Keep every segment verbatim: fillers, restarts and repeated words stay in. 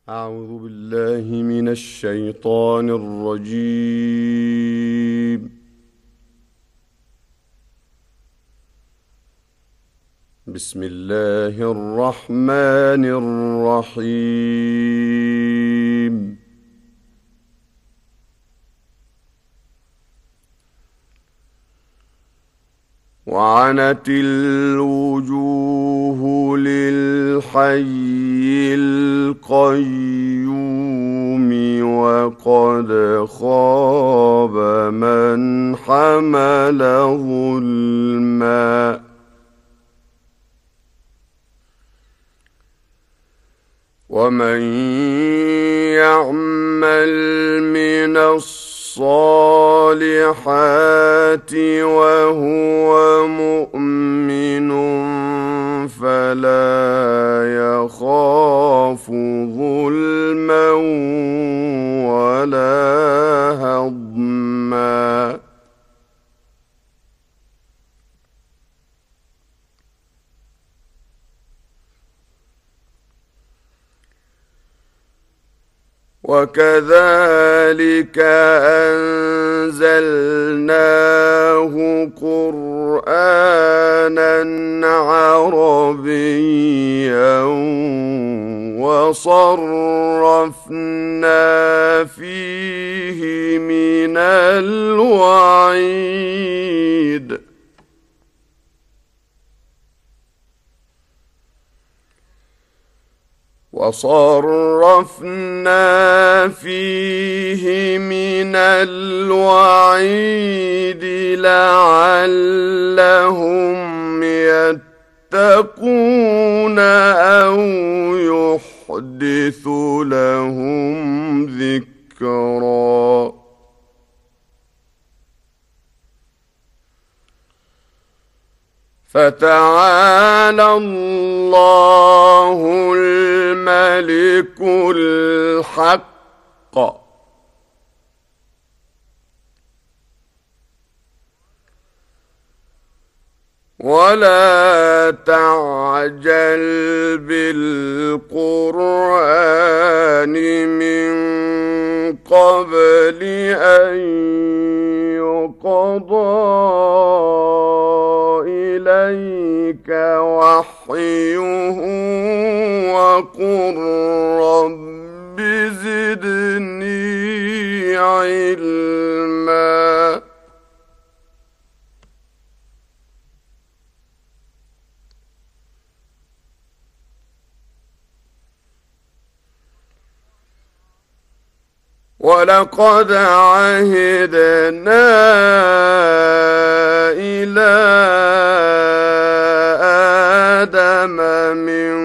أعوذ بالله من الشيطان الرجيم. بسم الله الرحمن الرحيم. وعنت الوجوه للحي القيوم وقد خاب من حمل ظلما. ومن يعمل من الصالحات وهو مؤمن فلا يخاف ظلما ولا هضما. وكذلك أنزلناه قرآنا عربيا وصرفنا فيه من الوعيد وصرفنا فيه من الوعيد لعلهم يتقون أو يحدث لهم ذكرا. فتعالى الله الملك الحق ولا تعجل بالقرآن من قبل أن يقضى إليك وحيه وقل رب زدني علما. ولقد عهدنا إلى آدم من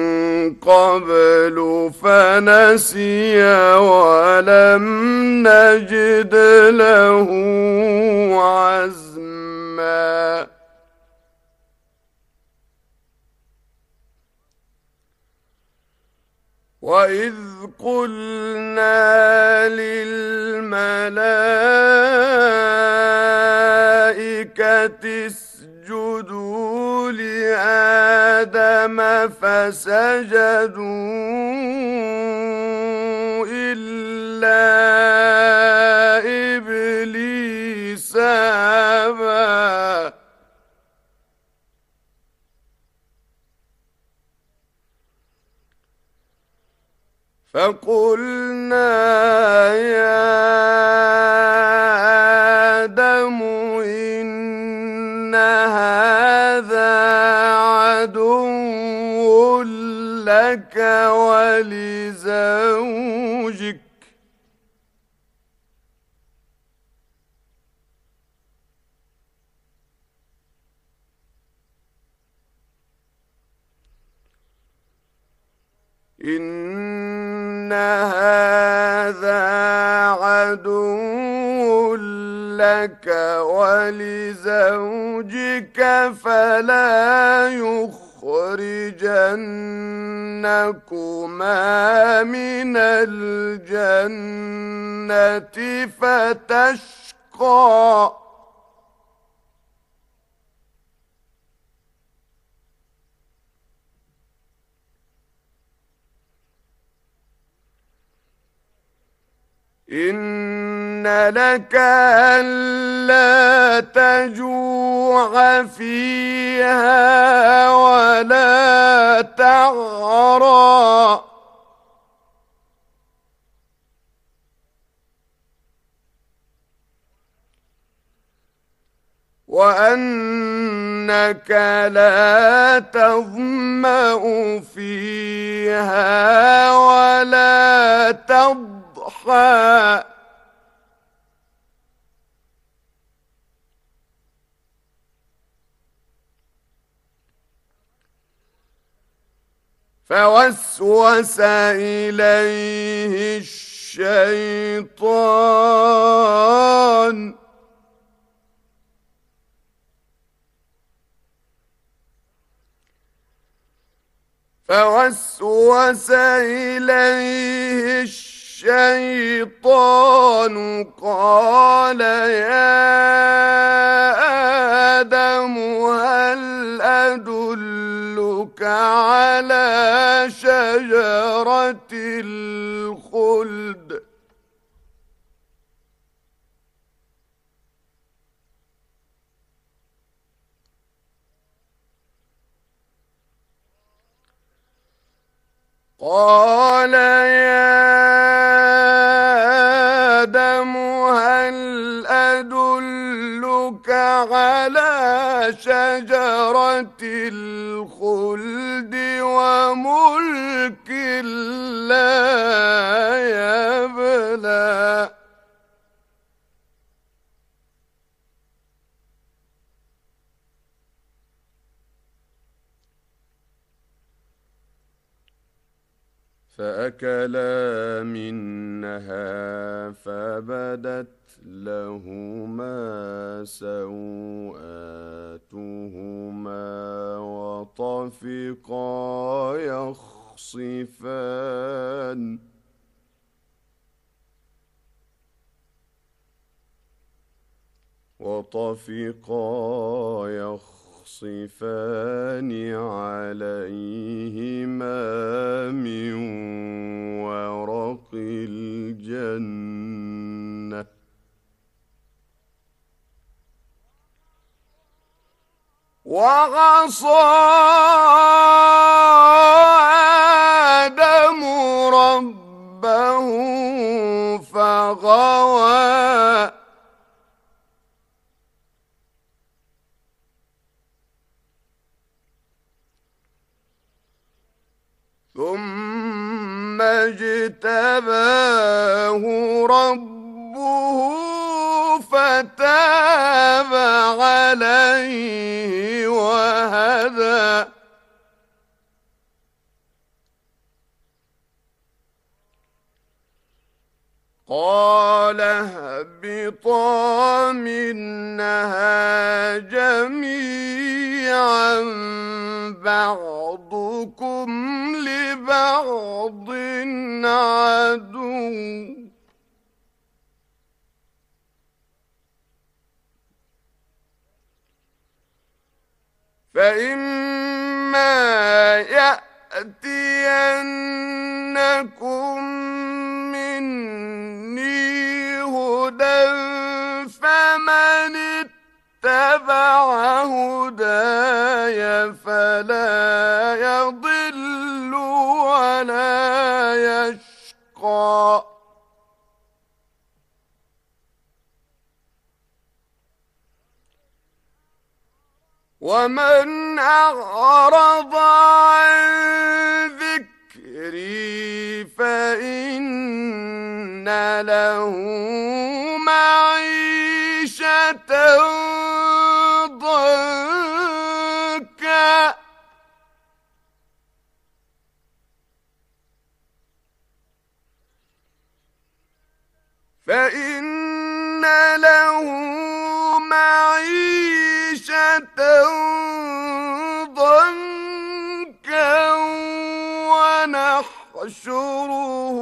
قبل فنسي ولم نجد له عزما. وإذ قلنا للملائكة اسجدوا لآدم فسجدوا إلا إبليس أبى. فقلنا يا آدم إن هذا عدو لك ولزوجك إن هذا عدو لك ولزوجك فلا يخرجنكما من الجنة فتشقى. إن لك ألا تجوع فيها ولا تعرى وأنك لا تظمأ فيها ولا تضحى فوسوس إليه الشيطان فوسوس إليه الشيطان قال يا آدم هل أدلك على شجرة الخلد قال يا آدم هل أدلك على شجرة الخلد وملك لا يبلى فأكلا منها فبدت لهما سوآتهما وطفقا يخصفان وطفقا يخصفان عليهما من ورق الجنة وعصى آدم ربه فغوى ثم اجتباه ربه فتاب عليه وهدى قال اهبطا منها جميعا بعضكم لبعض عدو فإما يأتينكم مني هدى فمن اتبع هداي فلا يضل ولا يشقى ومن أعرض عن ذكري فإن له معيشة ضنكا فإن له معيشة ضنكا ونحشره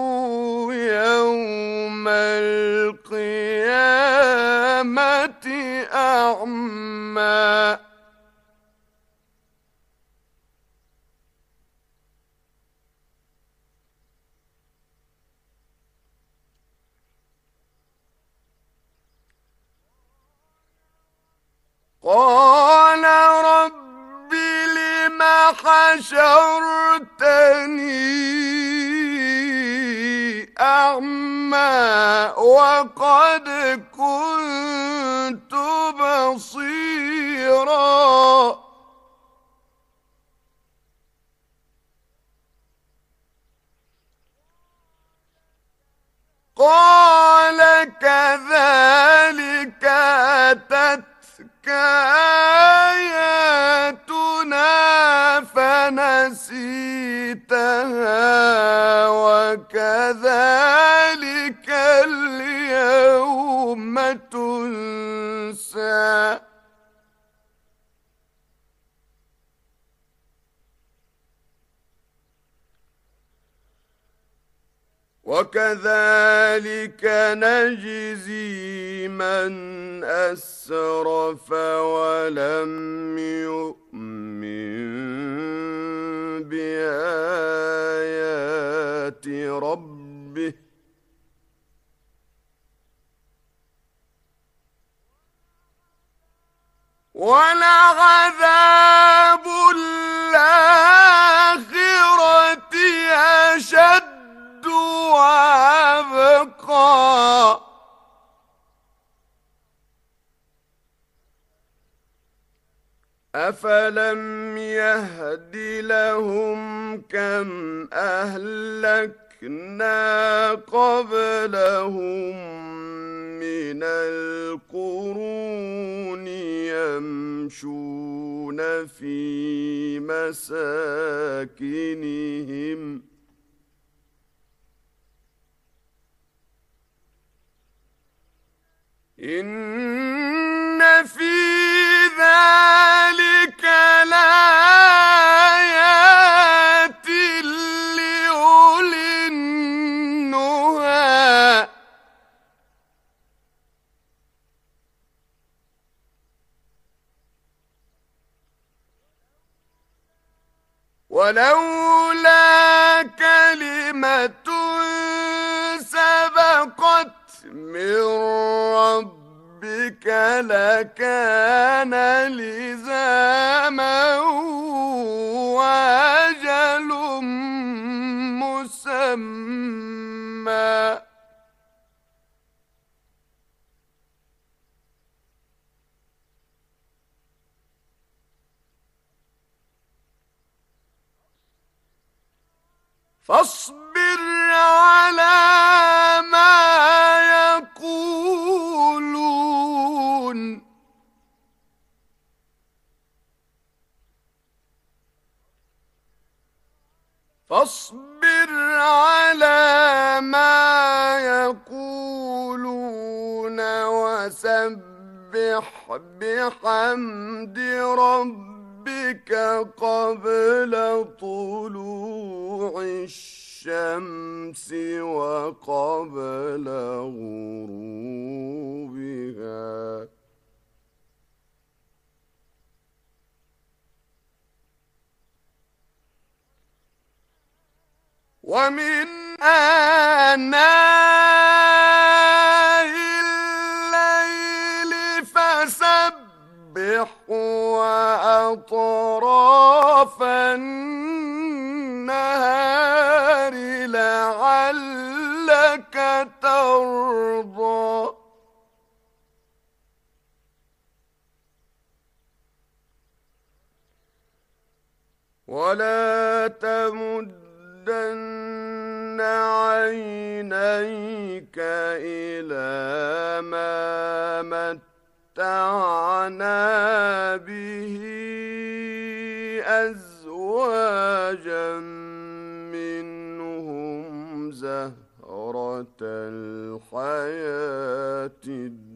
يوم القيامة أعمى قال رب لم حشرتني أعمى وقد كنت بصيرا قال كذلك أتتك آياتنا فنسيتها وكذلك اليوم تنسى وكذلك نجزي من أسرف ولم يؤمن بآيات ربه ولعذاب الآخرة أشد وأبقى أفلم يهد لهم كم أهلكنا قبلهم من القرون يمشون في مساكنهم إن في ذلك لآيات لأولي النهى ولولا كلمة سبقت من ربك لكان لزاما وأجل مسمى فاصبر على ما يقولون فاصبر على ما يقولون وسبح بحمد ربك قبل طلوع الشمس وقبل غروبها ومن آناء الليل فسبح وأطراف النهار لعلك ترضى ولا تمد مدن عينيك إلى ما متعنا به أزواجا منهم زهرة الحياة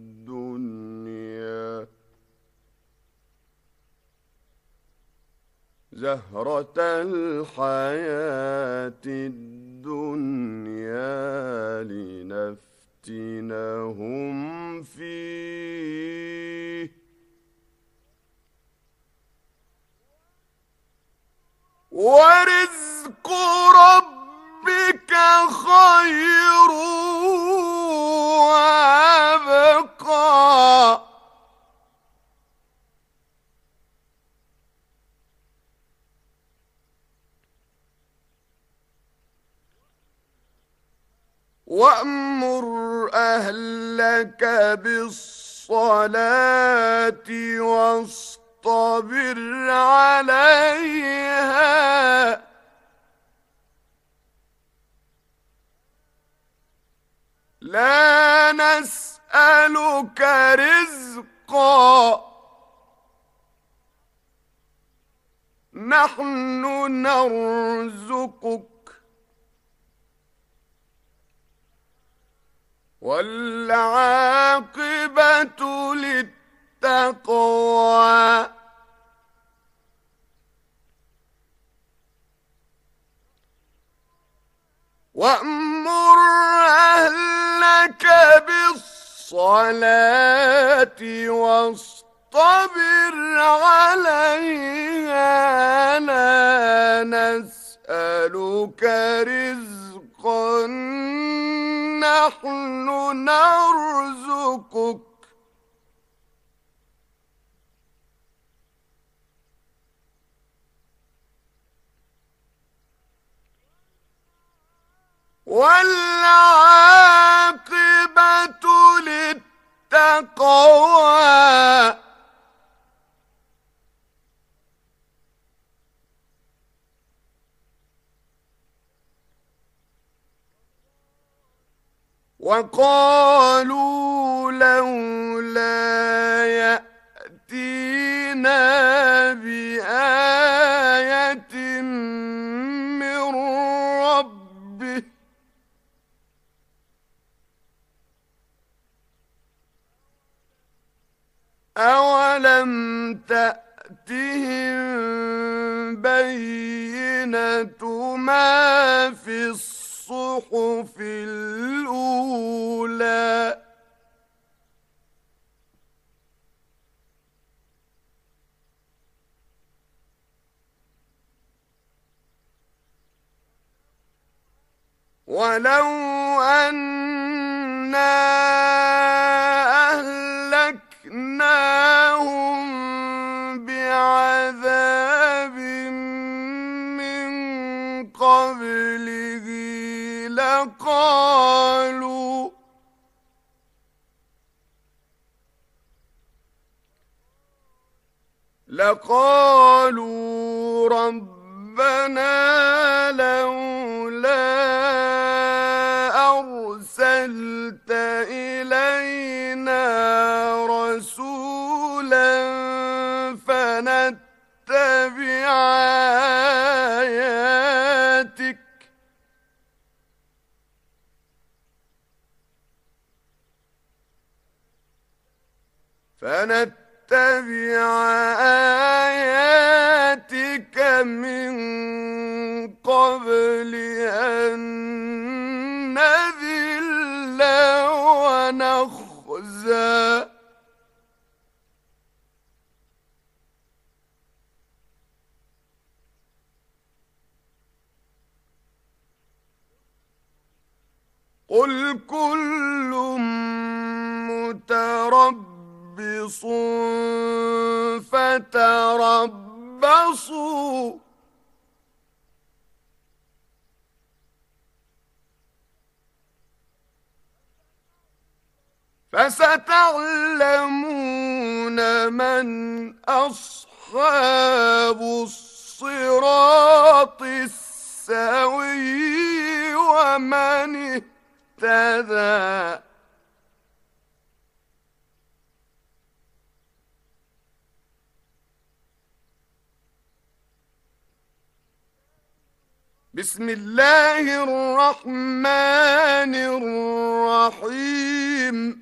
الدنيا زهرة الحياة الدنيا لنفتنهم فيه ورزق ربك خير وأبقى وأمر أهلك بالصلاة واصطبر عليها لا نسألك رزقا نحن نرزقك والعاقبة للتقوى وأمر أهلك بالصلاة واصطبر عليها لا نسألك رزقا نحن نرزقك والعاقبة للتقوى وقالوا لولا يأتينا بآية من ربه أولم تأتهم بينة ما في الصحف الأولى ولو أنا أهلكناهم بعذاب من قبله لقالوا لقالوا ربنا لولا أرسلت إلينا رسولا فنتبع آياتك فنتبع آياتك من قبل أن نذل ونخزى قل كل متربص فتربصوا فستعلمون من أصحاب الصراط السوي ومن اهتدى بسم الله الرحمن الرحيم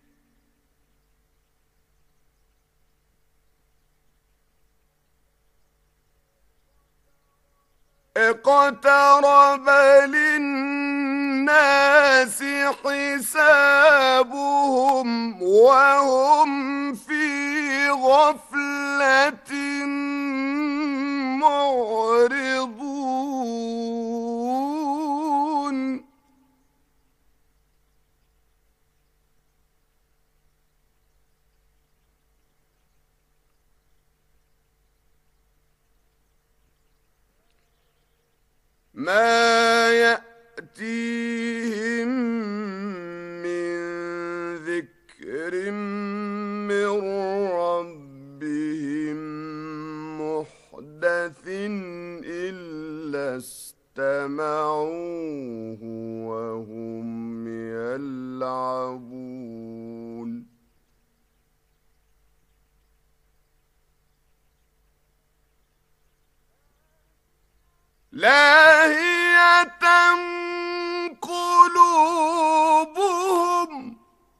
اقترب للناس حسابهم وهم في غفلة معرضون ما يأتيهم إذا استمعوه وهم يلعبون لاهية قلوبهم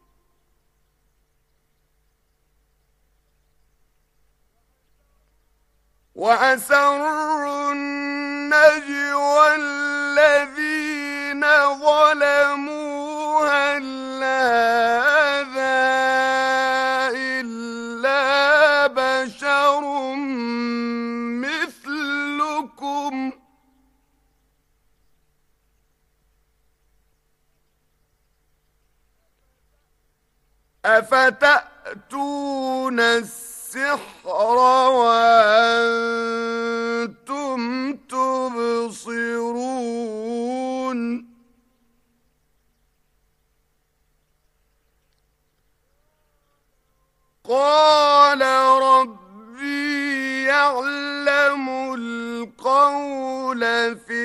وأسروا النجوى الذين ظلموا هل هذا إلا بشر مثلكم أفتأتون السحر وأنتم تبصرون قال ربي يعلم القول في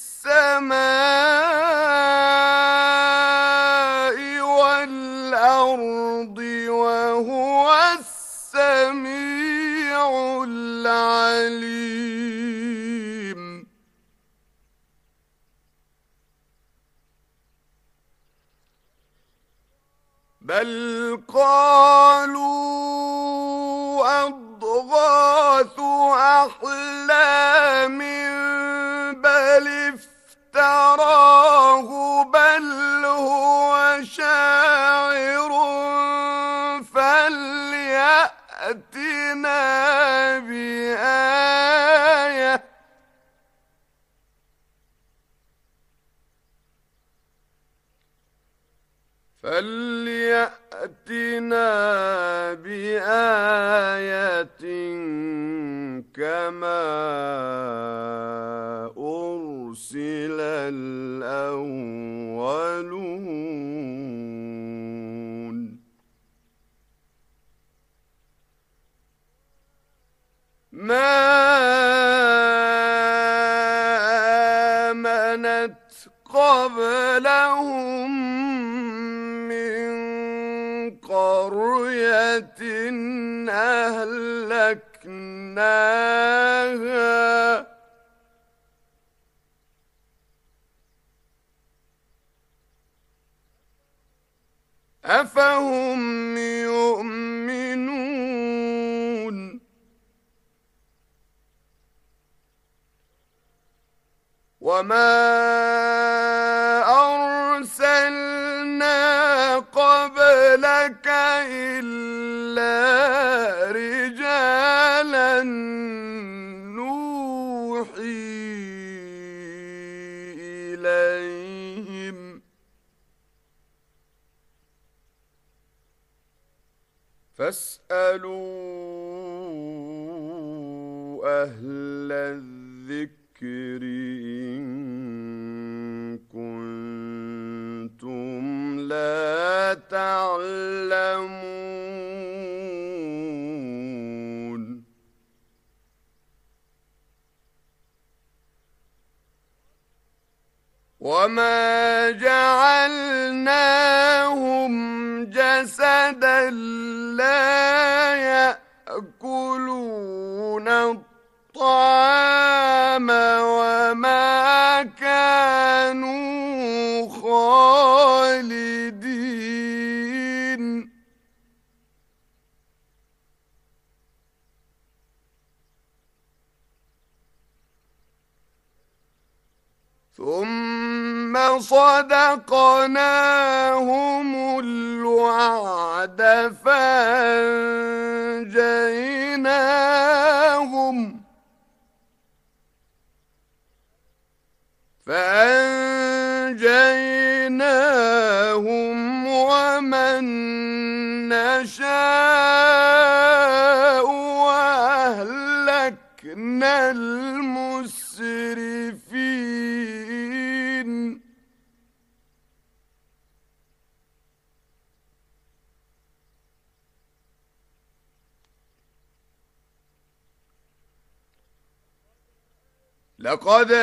السماء والأرض وهو السميع العليم بل قالوا أضغاث أحلام بل افتراه بل هو شاعر فليأتنا بآية فليأتنا بآية كما أرسل الأولون ما آمنت قبلهم قرية أهلكناها أفهم يؤمنون وما أرسلنا قبلك إلا رجالا نوحي إليهم فاسألوا أهل الذكر إن كنتم لا تعلمون وما جعلناهم جسدا لا يأكلون الطعام وما كانوا خالدين ثم صدقناهم الوعد فأنجيناهم فأنجيناهم ومن نشاء وأهلكنا المسرفين لقد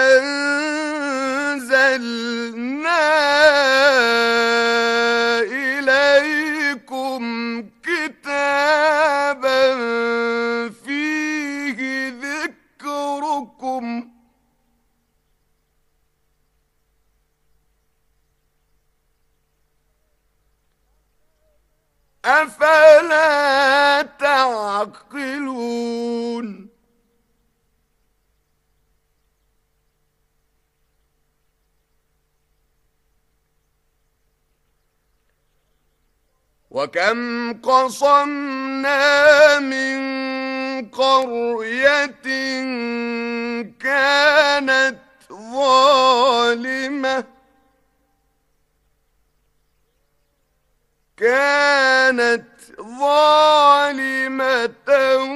أنزلنا إليكم كتابا فيه ذكركم أفلا تعقلون وكم قصمنا من قرية كانت ظالمة كانت ظالمة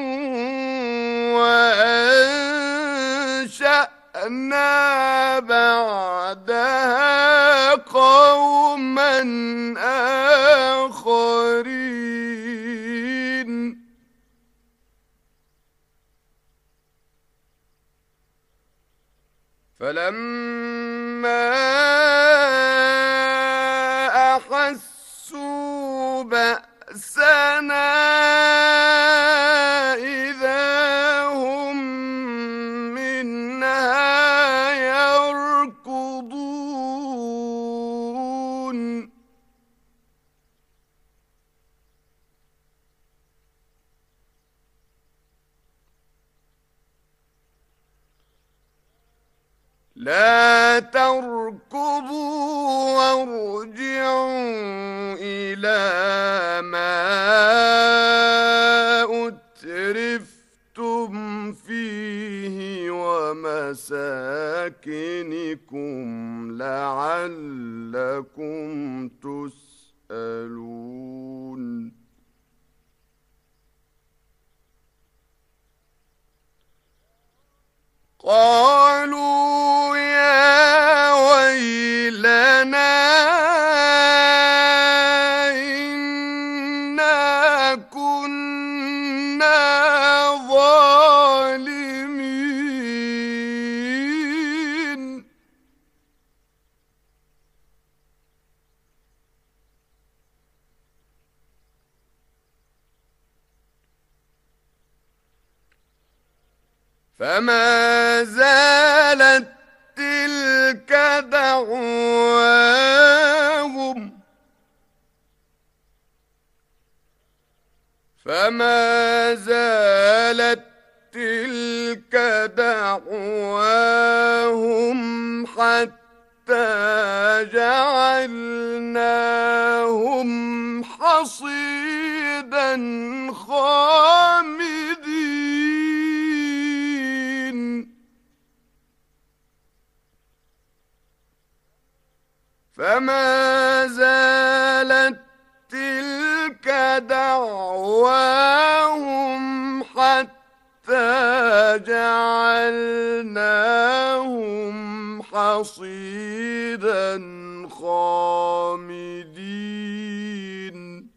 وأنشأنا بعدها قوما آخرين فلما أحسوا بأسنا إذا هم منها يركضون لا تركضوا وارجعوا إلى ما أترفتم فيه ومساكنكم لعلكم تسألون قالوا يا ويلنا إنا كنا ظالمين فما زالت تلك دعواهم فما زالت تلك دعواهم حتى جعلناهم حصيدا خامدين فما زالت تلك دعواهم حتى جعلناهم حصيدا خامدين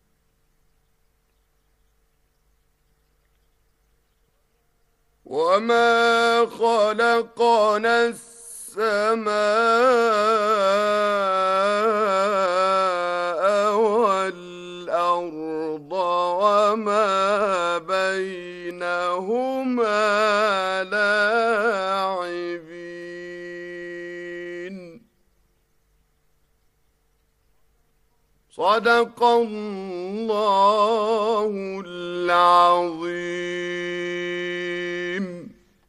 وما خلقنا السماء والأرض وما بينهما لاعبين صدق الله العظيم.